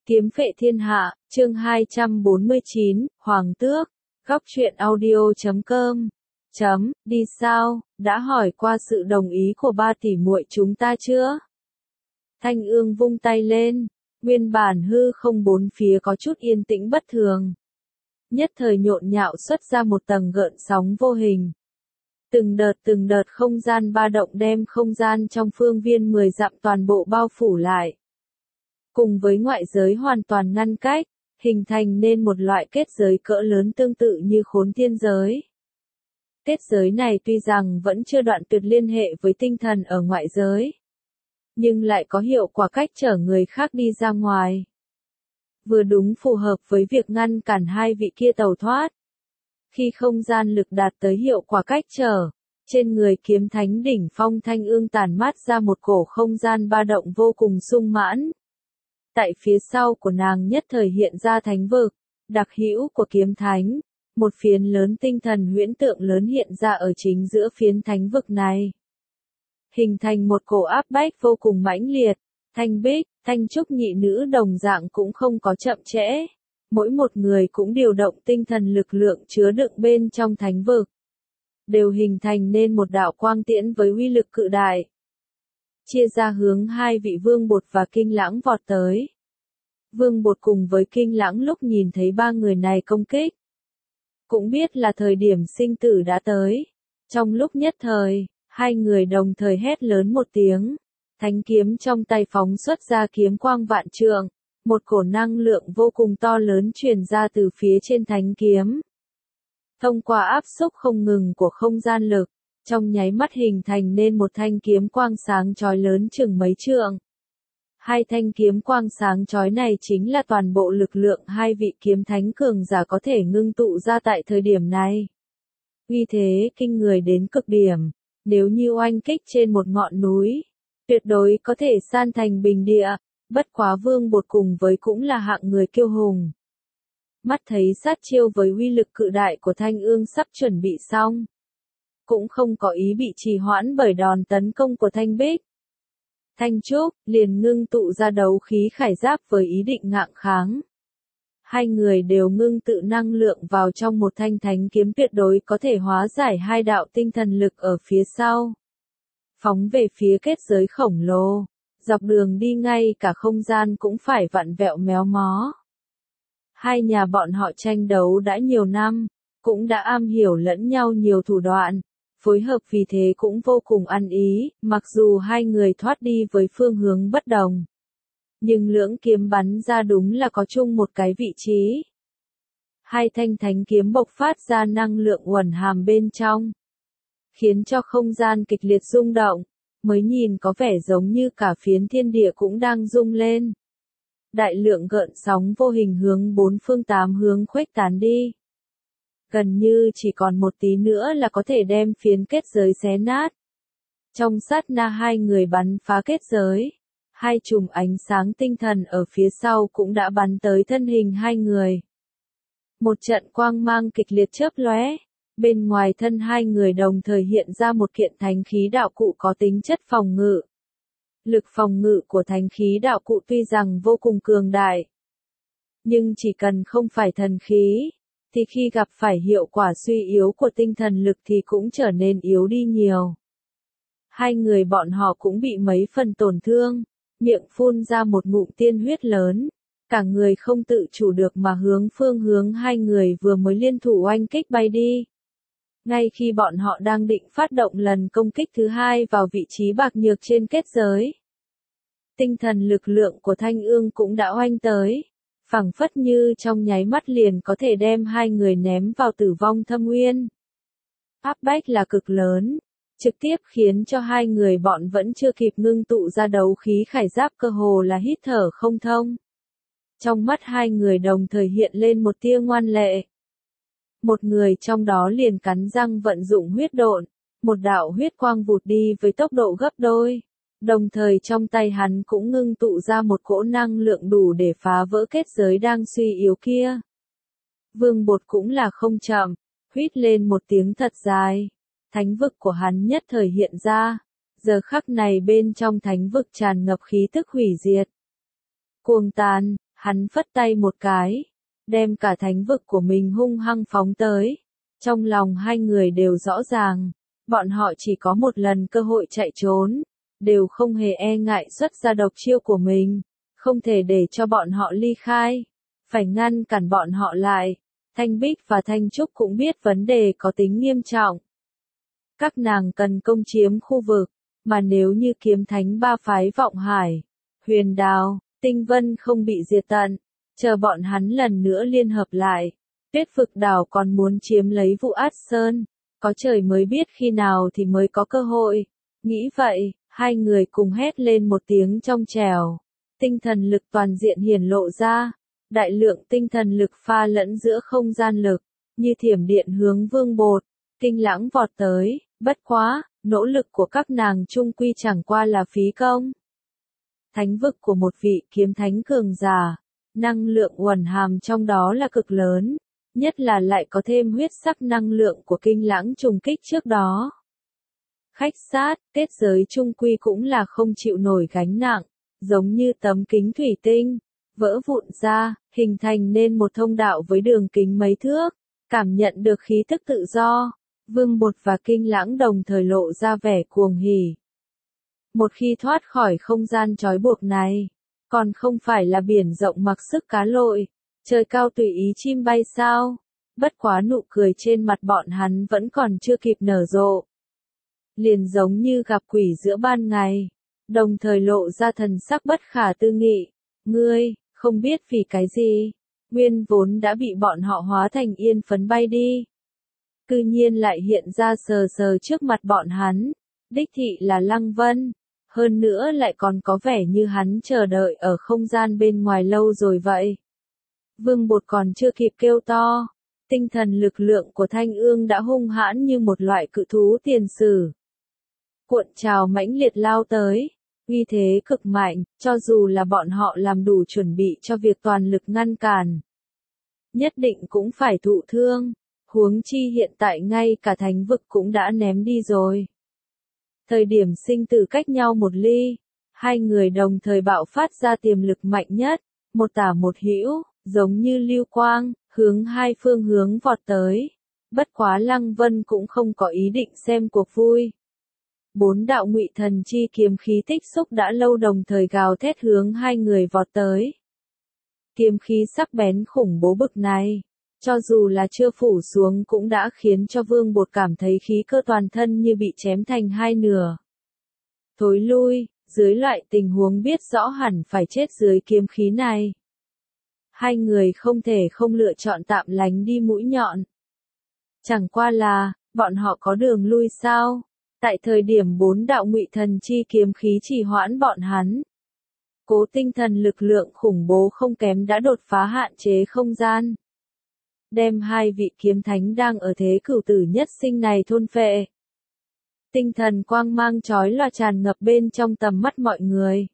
Kiếm phệ thiên hạ, chương 249, Hoàng tước, góc truyện audio.com. Đi sao, đã hỏi qua sự đồng ý của ba tỷ muội chúng ta chưa? Thanh Ương vung tay lên, nguyên bản hư không bốn phía có chút yên tĩnh bất thường. Nhất thời nhộn nhạo xuất ra một tầng gợn sóng vô hình. Từng đợt không gian ba động đem không gian trong phương viên 10 dặm toàn bộ bao phủ lại. Cùng với ngoại giới hoàn toàn ngăn cách, hình thành nên một loại kết giới cỡ lớn tương tự như khốn thiên giới. Kết giới này tuy rằng vẫn chưa đoạn tuyệt liên hệ với tinh thần ở ngoại giới, nhưng lại có hiệu quả cách chở người khác đi ra ngoài. Vừa đúng phù hợp với việc ngăn cản hai vị kia tẩu thoát. Khi không gian lực đạt tới hiệu quả cách trở, trên người kiếm thánh đỉnh phong Thanh Ương tản mát ra một cổ không gian ba động vô cùng sung mãn. Tại phía sau của nàng nhất thời hiện ra thánh vực, đặc hữu của kiếm thánh, một phiến lớn tinh thần huyễn tượng lớn hiện ra ở chính giữa phiến thánh vực này. Hình thành một cổ áp bách vô cùng mãnh liệt, Thanh Bích, Thanh Trúc nhị nữ đồng dạng cũng không có chậm trễ. Mỗi một người cũng điều động tinh thần lực lượng chứa đựng bên trong thánh vực. Đều hình thành nên một đạo quang tiễn với uy lực cự đại. Chia ra hướng hai vị Vương Bột và Kinh Lãng vọt tới. Vương Bột cùng với Kinh Lãng lúc nhìn thấy ba người này công kích, cũng biết là thời điểm sinh tử đã tới. Trong lúc nhất thời, hai người đồng thời hét lớn một tiếng. Thánh kiếm trong tay phóng xuất ra kiếm quang vạn trượng. Một cổ năng lượng vô cùng to lớn truyền ra từ phía trên thánh kiếm. Thông qua áp xúc không ngừng của không gian lực, trong nháy mắt hình thành nên một thanh kiếm quang sáng chói lớn chừng mấy trượng. Hai thanh kiếm quang sáng chói này chính là toàn bộ lực lượng hai vị kiếm thánh cường giả có thể ngưng tụ ra tại thời điểm này. Uy thế kinh người đến cực điểm, nếu như oanh kích trên một ngọn núi, tuyệt đối có thể san thành bình địa. Bất quá Vương Bột cùng với cũng là hạng người kiêu hùng. Mắt thấy sát chiêu với uy lực cự đại của Thanh Ương sắp chuẩn bị xong. Cũng không có ý bị trì hoãn bởi đòn tấn công của Thanh Bích. Thanh Trúc liền ngưng tụ ra đấu khí khải giáp với ý định ngạng kháng. Hai người đều ngưng tự năng lượng vào trong một thanh thánh kiếm tuyệt đối có thể hóa giải hai đạo tinh thần lực ở phía sau. Phóng về phía kết giới khổng lồ. Dọc đường đi ngay cả không gian cũng phải vặn vẹo méo mó. Hai nhà bọn họ tranh đấu đã nhiều năm, cũng đã am hiểu lẫn nhau nhiều thủ đoạn, phối hợp vì thế cũng vô cùng ăn ý, mặc dù hai người thoát đi với phương hướng bất đồng. Nhưng lưỡng kiếm bắn ra đúng là có chung một cái vị trí. Hai thanh thánh kiếm bộc phát ra năng lượng uẩn hàm bên trong, khiến cho không gian kịch liệt rung động. Mới nhìn có vẻ giống như cả phiến thiên địa cũng đang rung lên. Đại lượng gợn sóng vô hình hướng bốn phương tám hướng khuếch tán đi. Gần như chỉ còn một tí nữa là có thể đem phiến kết giới xé nát. Trong sát na hai người bắn phá kết giới. Hai chùm ánh sáng tinh thần ở phía sau cũng đã bắn tới thân hình hai người. Một trận quang mang kịch liệt chớp lóe. Bên ngoài thân hai người đồng thời hiện ra một kiện thánh khí đạo cụ có tính chất phòng ngự. Lực phòng ngự của thánh khí đạo cụ tuy rằng vô cùng cường đại, nhưng chỉ cần không phải thần khí, thì khi gặp phải hiệu quả suy yếu của tinh thần lực thì cũng trở nên yếu đi nhiều. Hai người bọn họ cũng bị mấy phần tổn thương, miệng phun ra một ngụm tiên huyết lớn. Cả người không tự chủ được mà phương hướng hai người vừa mới liên thủ oanh kích bay đi. Ngay khi bọn họ đang định phát động lần công kích thứ hai vào vị trí bạc nhược trên kết giới. Tinh thần lực lượng của Thanh Ương cũng đã oanh tới. Phảng phất như trong nháy mắt liền có thể đem hai người ném vào tử vong thâm uyên. Áp bách là cực lớn. Trực tiếp khiến cho hai người bọn vẫn chưa kịp ngưng tụ ra đấu khí khải giáp cơ hồ là hít thở không thông. Trong mắt hai người đồng thời hiện lên một tia ngoan lệ. Một người trong đó liền cắn răng vận dụng huyết độn, một đạo huyết quang vụt đi với tốc độ gấp đôi. Đồng thời trong tay hắn cũng ngưng tụ ra một cỗ năng lượng đủ để phá vỡ kết giới đang suy yếu kia. Vương Bột cũng là không chậm, huýt lên một tiếng thật dài. Thánh vực của hắn nhất thời hiện ra. Giờ khắc này bên trong thánh vực tràn ngập khí tức hủy diệt. Cuồng tàn, Hắn phất tay một cái, đem cả thánh vực của mình hung hăng phóng tới. Trong lòng hai người đều rõ ràng, bọn họ chỉ có một lần cơ hội chạy trốn, đều không hề e ngại xuất ra độc chiêu của mình, không thể để cho bọn họ ly khai, phải ngăn cản bọn họ lại. Thanh Bích và Thanh Trúc cũng biết vấn đề có tính nghiêm trọng. Các nàng cần công chiếm khu vực, mà nếu như kiếm thánh ba phái Vọng Hải, Huyền Đào, Tinh Vân không bị diệt tận, chờ bọn hắn lần nữa liên hợp lại, Tuyết Vực Đảo còn muốn chiếm lấy Vũ Át Sơn, có trời mới biết khi nào thì mới có cơ hội. Nghĩ vậy, hai người cùng hét lên một tiếng trong trẻo, tinh thần lực toàn diện hiển lộ ra, đại lượng tinh thần lực pha lẫn giữa không gian lực, như thiểm điện hướng Vương Bột, Kinh Lãng vọt tới, bất quá, nỗ lực của các nàng chung quy chẳng qua là phí công. Thánh vực của một vị kiếm thánh cường giả, năng lượng uẩn hàm trong đó là cực lớn, nhất là lại có thêm huyết sắc năng lượng của Kinh Lãng trùng kích trước đó. Khách sát, kết giới chung quy cũng là không chịu nổi gánh nặng, giống như tấm kính thủy tinh, vỡ vụn ra, hình thành nên một thông đạo với đường kính mấy thước, cảm nhận được khí tức tự do. Vương Bột và Kinh Lãng đồng thời lộ ra vẻ cuồng hỉ. Một khi thoát khỏi không gian trói buộc này, còn không phải là biển rộng mặc sức cá lội, trời cao tùy ý chim bay sao? Bất quá nụ cười trên mặt bọn hắn vẫn còn chưa kịp nở rộ. Liền giống như gặp quỷ giữa ban ngày, đồng thời lộ ra thần sắc bất khả tư nghị. Ngươi, không biết vì cái gì, nguyên vốn đã bị bọn họ hóa thành yên phấn bay đi. Cư nhiên lại hiện ra sờ sờ trước mặt bọn hắn, đích thị là Lăng Vân, hơn nữa lại còn có vẻ như hắn chờ đợi ở không gian bên ngoài lâu rồi vậy. Vương Bột còn chưa kịp kêu to, tinh thần lực lượng của Thanh Ương đã hung hãn như một loại cự thú tiền sử. Cuộn trào mãnh liệt lao tới, uy thế cực mạnh, cho dù là bọn họ làm đủ chuẩn bị cho việc toàn lực ngăn cản, nhất định cũng phải thụ thương. Huống chi hiện tại ngay cả thánh vực cũng đã ném đi rồi. Thời điểm sinh tử cách nhau một ly, hai người đồng thời bạo phát ra tiềm lực mạnh nhất, một tả một hữu, giống như lưu quang, hướng hai phương hướng vọt tới. Bất quá Lăng Vân cũng không có ý định xem cuộc vui. Bốn đạo ngụy thần chi kiếm khí tích xúc đã lâu đồng thời gào thét hướng hai người vọt tới. Kiếm khí sắc bén khủng bố bực này, cho dù là chưa phủ xuống cũng đã khiến cho Vương Bột cảm thấy khí cơ toàn thân như bị chém thành hai nửa. Thối lui, dưới loại tình huống biết rõ hẳn phải chết dưới kiếm khí này. Hai người không thể không lựa chọn tạm lánh đi mũi nhọn. Chẳng qua là, bọn họ có đường lui sao? Tại thời điểm bốn đạo ngụy thần chi kiếm khí trì hoãn bọn hắn. Cố tinh thần lực lượng khủng bố không kém đã đột phá hạn chế không gian. Đem hai vị kiếm thánh đang ở thế cửu tử nhất sinh này thôn phệ. Tinh thần quang mang chói lòa tràn ngập bên trong tầm mắt mọi người.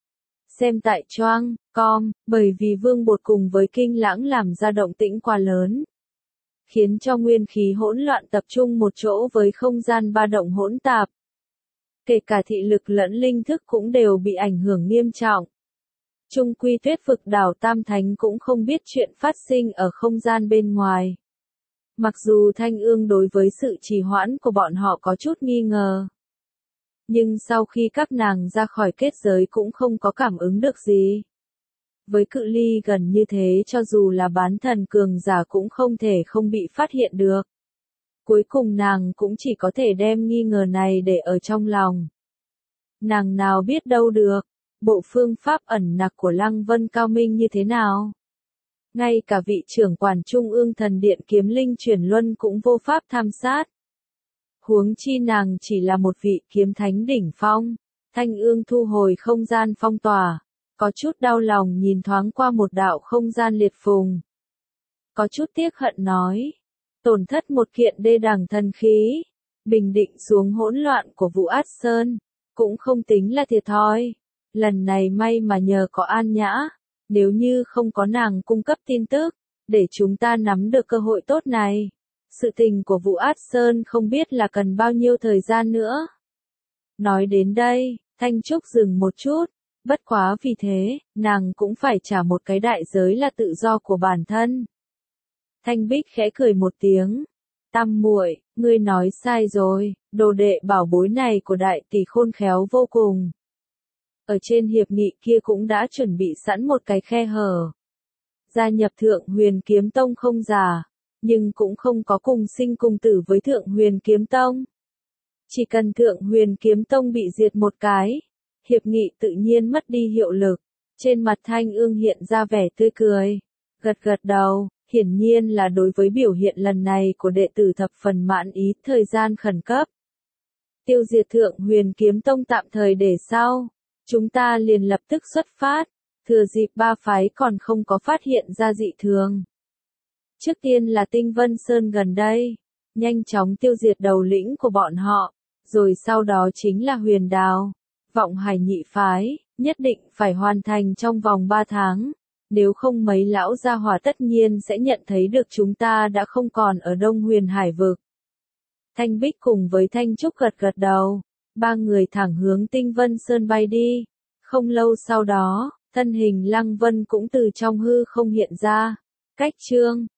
Xem tại choang, com, bởi vì Vương Bột cùng với Kinh Lãng làm ra động tĩnh quá lớn. Khiến cho nguyên khí hỗn loạn tập trung một chỗ với không gian ba động hỗn tạp. Kể cả thị lực lẫn linh thức cũng đều bị ảnh hưởng nghiêm trọng. Trung quy Tuyết Vực Đảo Tam Thánh cũng không biết chuyện phát sinh ở không gian bên ngoài. Mặc dù Thanh Ương đối với sự trì hoãn của bọn họ có chút nghi ngờ. Nhưng sau khi các nàng ra khỏi kết giới cũng không có cảm ứng được gì. Với cự ly gần như thế cho dù là bán thần cường giả cũng không thể không bị phát hiện được. Cuối cùng nàng cũng chỉ có thể đem nghi ngờ này để ở trong lòng. Nàng nào biết đâu được, bộ phương pháp ẩn nặc của Lăng Vân cao minh như thế nào. Ngay cả vị trưởng quản Trung ương Thần Điện Kiếm Linh Chuyển Luân cũng vô pháp tham sát. Huống chi nàng chỉ là một vị kiếm thánh đỉnh phong. Thanh Ương thu hồi không gian phong tỏa, có chút đau lòng nhìn thoáng qua một đạo không gian liệt phùng. Có chút tiếc hận nói, tổn thất một kiện đê đẳng thần khí, bình định xuống hỗn loạn của Vũ Át Sơn, cũng không tính là thiệt thòi. Lần này may mà nhờ có An Nhã, nếu như không có nàng cung cấp tin tức, để chúng ta nắm được cơ hội tốt này. Sự tình của Vũ Át Sơn không biết là cần bao nhiêu thời gian nữa. Nói đến đây, Thanh Trúc dừng một chút, Bất quá vì thế, nàng cũng phải trả một cái đại giới là tự do của bản thân. Thanh Bích khẽ cười một tiếng. Tam muội, ngươi nói sai rồi, đồ đệ bảo bối này của đại tỷ khôn khéo vô cùng. Ở trên hiệp nghị kia cũng đã chuẩn bị sẵn một cái khe hở. Gia nhập Thượng Huyền Kiếm Tông không giả, nhưng cũng không có cùng sinh cùng tử với Thượng Huyền Kiếm Tông. Chỉ cần Thượng Huyền Kiếm Tông bị diệt một cái, hiệp nghị tự nhiên mất đi hiệu lực. Trên mặt Thanh Ương hiện ra vẻ tươi cười, gật gật đầu, hiển nhiên là đối với biểu hiện lần này của đệ tử thập phần mãn ý. Thời gian khẩn cấp, tiêu diệt Thượng Huyền Kiếm Tông tạm thời để sau, chúng ta liền lập tức xuất phát, thừa dịp ba phái còn không có phát hiện ra dị thường. Trước tiên là Tinh Vân Sơn gần đây, nhanh chóng tiêu diệt đầu lĩnh của bọn họ, rồi sau đó chính là Huyền Đào, Vọng Hải nhị phái, nhất định phải hoàn thành trong vòng 3 tháng, nếu không mấy lão gia hỏa tất nhiên sẽ nhận thấy được chúng ta đã không còn ở Đông Huyền Hải vực. Thanh Bích cùng với Thanh Trúc gật gật đầu, ba người thẳng hướng Tinh Vân Sơn bay đi. Không lâu sau đó, thân hình Lăng Vân cũng từ trong hư không hiện ra. Cách chương